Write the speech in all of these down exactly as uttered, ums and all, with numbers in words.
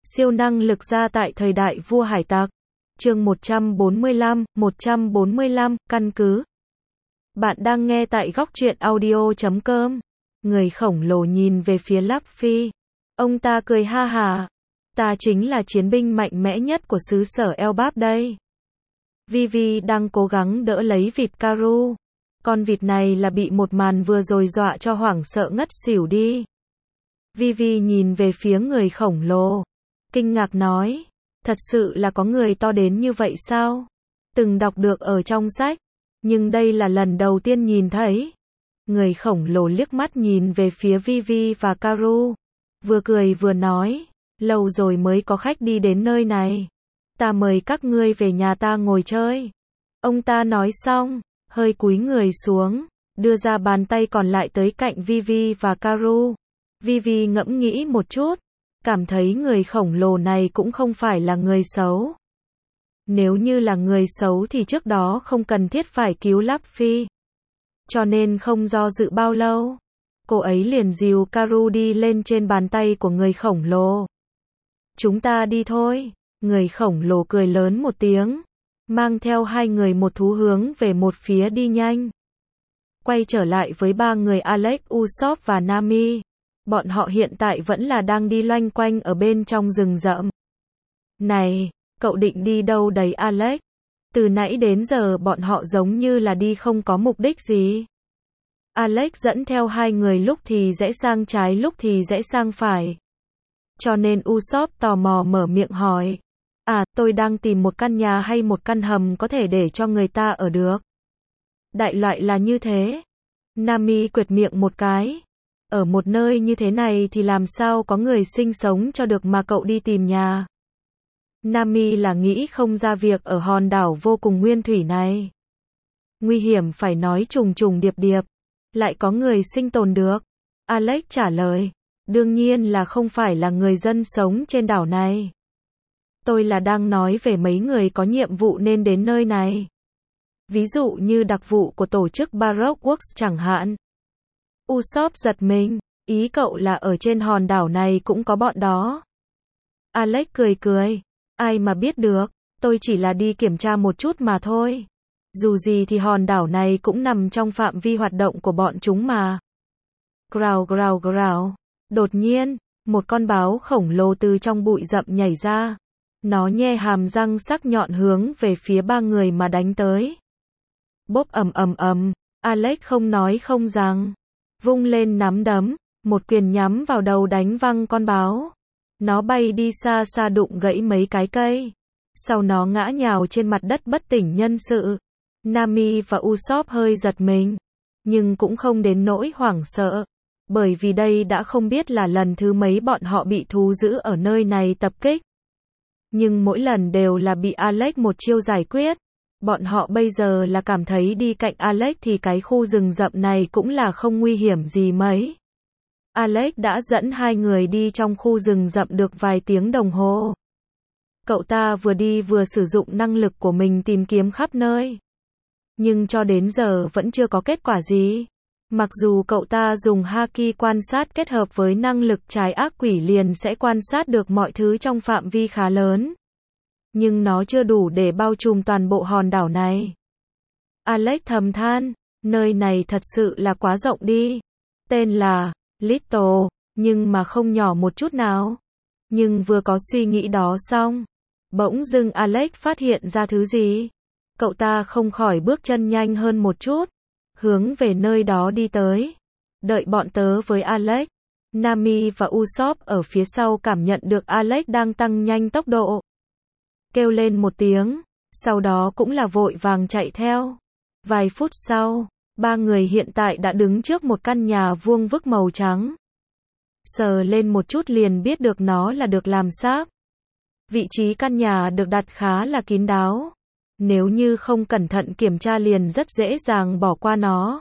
Siêu năng lực gia tại thời đại vua hải tặc. Chương một trăm bốn mươi lăm, một trăm bốn mươi lăm, căn cứ. Bạn đang nghe tại góc truyện audio chấm com. Người khổng lồ nhìn về phía Luffy. Ông ta cười ha hà. Ta chính là chiến binh mạnh mẽ nhất của xứ sở Elbap đây. Vivi đang cố gắng đỡ lấy vịt Karu. Con vịt này là bị một màn vừa rồi dọa cho hoảng sợ ngất xỉu đi. Vivi nhìn về phía người khổng lồ. Kinh ngạc nói, thật sự là có người to đến như vậy sao? Từng đọc được ở trong sách, nhưng đây là lần đầu tiên nhìn thấy. Người khổng lồ liếc mắt nhìn về phía Vivi và Karu, vừa cười vừa nói, lâu rồi mới có khách đi đến nơi này. Ta mời các ngươi về nhà ta ngồi chơi. Ông ta nói xong, hơi cúi người xuống, đưa ra bàn tay còn lại tới cạnh Vivi và Karu. Vivi ngẫm nghĩ một chút, cảm thấy người khổng lồ này cũng không phải là người xấu. Nếu như là người xấu thì trước đó không cần thiết phải cứu Luffy. Cho nên không do dự bao lâu, cô ấy liền dìu Karu đi lên trên bàn tay của người khổng lồ. Chúng ta đi thôi. Người khổng lồ cười lớn một tiếng, mang theo hai người một thú hướng về một phía đi nhanh. Quay trở lại với ba người Alex, Usopp và Nami. Bọn họ hiện tại vẫn là đang đi loanh quanh ở bên trong rừng rậm. Này, cậu định đi đâu đấy Alex? Từ nãy đến giờ bọn họ giống như là đi không có mục đích gì. Alex dẫn theo hai người lúc thì rẽ sang trái lúc thì rẽ sang phải. Cho nên Usopp tò mò mở miệng hỏi. À, tôi đang tìm một căn nhà hay một căn hầm có thể để cho người ta ở được. Đại loại là như thế. Nami quệt miệng một cái. Ở một nơi như thế này thì làm sao có người sinh sống cho được mà cậu đi tìm nhà. Nami là nghĩ không ra việc ở hòn đảo vô cùng nguyên thủy này. Nguy hiểm phải nói trùng trùng điệp điệp. Lại có người sinh tồn được. Alex trả lời. Đương nhiên là không phải là người dân sống trên đảo này. Tôi là đang nói về mấy người có nhiệm vụ nên đến nơi này. Ví dụ như đặc vụ của tổ chức Baroque Works chẳng hạn. Usopp giật mình, ý cậu là ở trên hòn đảo này cũng có bọn đó. Alex cười cười, ai mà biết được, tôi chỉ là đi kiểm tra một chút mà thôi. Dù gì thì hòn đảo này cũng nằm trong phạm vi hoạt động của bọn chúng mà. Growl growl growl. Đột nhiên, một con báo khổng lồ từ trong bụi rậm nhảy ra. Nó nhe hàm răng sắc nhọn hướng về phía ba người mà đánh tới. Bốp ầm ầm ầm, Alex không nói không rằng. Vung lên nắm đấm, một quyền nhắm vào đầu đánh văng con báo. Nó bay đi xa xa đụng gãy mấy cái cây. Sau nó ngã nhào trên mặt đất bất tỉnh nhân sự. Nami và Usopp hơi giật mình, nhưng cũng không đến nỗi hoảng sợ. Bởi vì đây đã không biết là lần thứ mấy bọn họ bị thú dữ ở nơi này tập kích. Nhưng mỗi lần đều là bị Alex một chiêu giải quyết. Bọn họ bây giờ là cảm thấy đi cạnh Alex thì cái khu rừng rậm này cũng là không nguy hiểm gì mấy. Alex đã dẫn hai người đi trong khu rừng rậm được vài tiếng đồng hồ. Cậu ta vừa đi vừa sử dụng năng lực của mình tìm kiếm khắp nơi. Nhưng cho đến giờ vẫn chưa có kết quả gì. Mặc dù cậu ta dùng Haki quan sát kết hợp với năng lực trái ác quỷ liền sẽ quan sát được mọi thứ trong phạm vi khá lớn. Nhưng nó chưa đủ để bao trùm toàn bộ hòn đảo này. Alex thầm than, nơi này thật sự là quá rộng đi. Tên là Little, nhưng mà không nhỏ một chút nào. Nhưng vừa có suy nghĩ đó xong, bỗng dưng Alex phát hiện ra thứ gì. Cậu ta không khỏi bước chân nhanh hơn một chút, hướng về nơi đó đi tới. Đợi bọn tớ với Alex. Nami và Usopp ở phía sau cảm nhận được Alex đang tăng nhanh tốc độ. Kêu lên một tiếng, sau đó cũng là vội vàng chạy theo. Vài phút sau, ba người hiện tại đã đứng trước một căn nhà vuông vức màu trắng. Sờ lên một chút liền biết được nó là được làm sáp. Vị trí căn nhà được đặt khá là kín đáo. Nếu như không cẩn thận kiểm tra liền rất dễ dàng bỏ qua nó.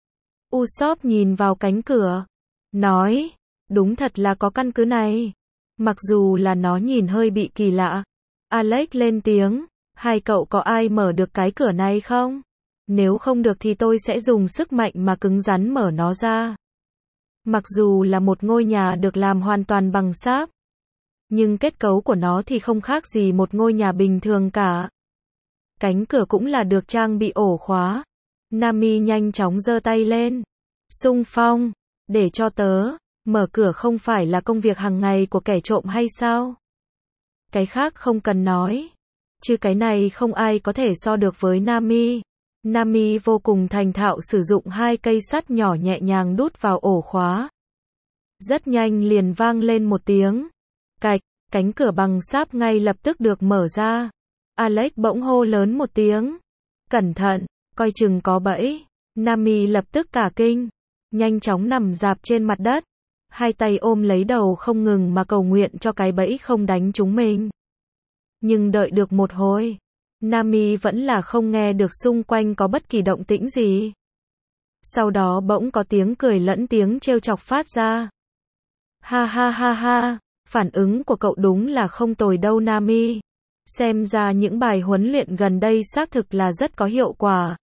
Usopp nhìn vào cánh cửa, nói, đúng thật là có căn cứ này. Mặc dù là nó nhìn hơi bị kỳ lạ. Alex lên tiếng, hai cậu có ai mở được cái cửa này không? Nếu không được thì tôi sẽ dùng sức mạnh mà cứng rắn mở nó ra. Mặc dù là một ngôi nhà được làm hoàn toàn bằng sáp, nhưng kết cấu của nó thì không khác gì một ngôi nhà bình thường cả. Cánh cửa cũng là được trang bị ổ khóa. Nami nhanh chóng giơ tay lên. Xung phong, để cho tớ, mở cửa không phải là công việc hàng ngày của kẻ trộm hay sao? Cái khác không cần nói. Chứ cái này không ai có thể so được với Nami. Nami vô cùng thành thạo sử dụng hai cây sắt nhỏ nhẹ nhàng đút vào ổ khóa. Rất nhanh liền vang lên một tiếng. Cạch, cánh cửa bằng sáp ngay lập tức được mở ra. Alex bỗng hô lớn một tiếng. Cẩn thận, coi chừng có bẫy. Nami lập tức cả kinh. Nhanh chóng nằm rạp trên mặt đất. Hai tay ôm lấy đầu không ngừng mà cầu nguyện cho cái bẫy không đánh trúng mình. Nhưng đợi được một hồi, Nami vẫn là không nghe được xung quanh có bất kỳ động tĩnh gì. Sau đó bỗng có tiếng cười lẫn tiếng trêu chọc phát ra. Ha ha ha ha, phản ứng của cậu đúng là không tồi đâu Nami. Xem ra những bài huấn luyện gần đây xác thực là rất có hiệu quả.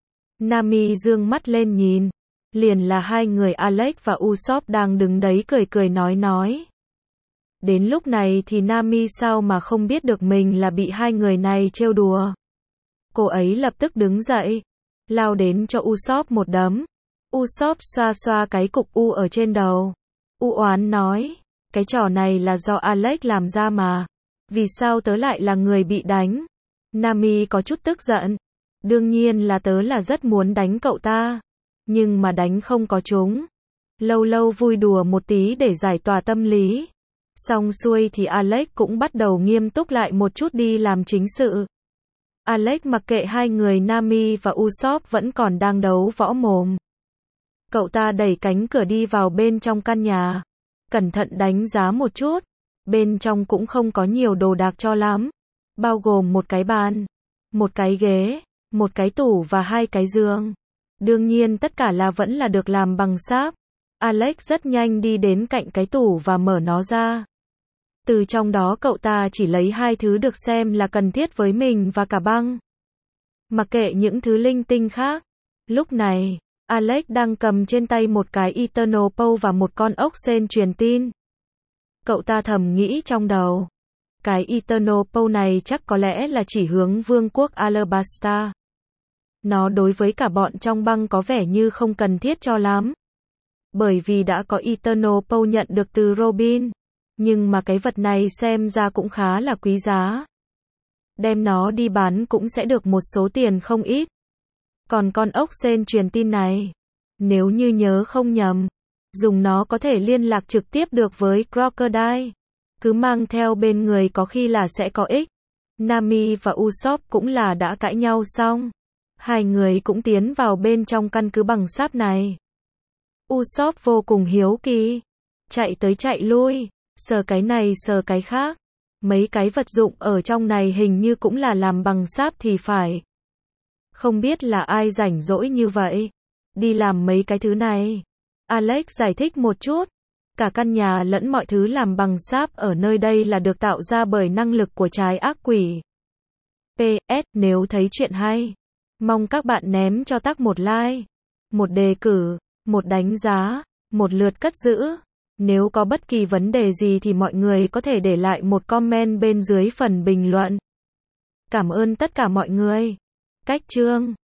Nami dương mắt lên nhìn. Liền là hai người Alex và Usopp đang đứng đấy cười cười nói nói. Đến lúc này thì Nami sao mà không biết được mình là bị hai người này trêu đùa. Cô ấy lập tức đứng dậy, lao đến cho Usopp một đấm. Usopp xoa xoa cái cục u ở trên đầu. U oán nói, cái trò này là do Alex làm ra mà. Vì sao tớ lại là người bị đánh? Nami có chút tức giận. Đương nhiên là tớ là rất muốn đánh cậu ta. Nhưng mà đánh không có trúng. Lâu lâu vui đùa một tí để giải tỏa tâm lý. Xong xuôi thì Alex cũng bắt đầu nghiêm túc lại một chút đi làm chính sự. Alex mặc kệ hai người Nami và Usopp vẫn còn đang đấu võ mồm. Cậu ta đẩy cánh cửa đi vào bên trong căn nhà. Cẩn thận đánh giá một chút. Bên trong cũng không có nhiều đồ đạc cho lắm. Bao gồm một cái bàn, một cái ghế, một cái tủ và hai cái giường. Đương nhiên tất cả là vẫn là được làm bằng sáp. Alex rất nhanh đi đến cạnh cái tủ và mở nó ra. Từ trong đó cậu ta chỉ lấy hai thứ được xem là cần thiết với mình và cả băng. Mặc kệ những thứ linh tinh khác. Lúc này, Alex đang cầm trên tay một cái Eternal Pole và một con ốc sên truyền tin. Cậu ta thầm nghĩ trong đầu. Cái Eternal Pole này chắc có lẽ là chỉ hướng vương quốc Alabasta. Nó đối với cả bọn trong băng có vẻ như không cần thiết cho lắm. Bởi vì đã có Eternal Pole nhận được từ Robin. Nhưng mà cái vật này xem ra cũng khá là quý giá. Đem nó đi bán cũng sẽ được một số tiền không ít. Còn con ốc sên truyền tin này, nếu như nhớ không nhầm, dùng nó có thể liên lạc trực tiếp được với Crocodile. Cứ mang theo bên người có khi là sẽ có ích. Nami và Usopp cũng là đã cãi nhau xong. Hai người cũng tiến vào bên trong căn cứ bằng sáp này. Usopp vô cùng hiếu kỳ. Chạy tới chạy lui. Sờ cái này sờ cái khác. Mấy cái vật dụng ở trong này hình như cũng là làm bằng sáp thì phải. Không biết là ai rảnh rỗi như vậy. Đi làm mấy cái thứ này. Alex giải thích một chút. Cả căn nhà lẫn mọi thứ làm bằng sáp ở nơi đây là được tạo ra bởi năng lực của trái ác quỷ. pê ét Nếu thấy chuyện hay, mong các bạn ném cho tắc một like, một đề cử, một đánh giá, một lượt cất giữ. Nếu có bất kỳ vấn đề gì thì mọi người có thể để lại một comment bên dưới phần bình luận. Cảm ơn tất cả mọi người. Cách chương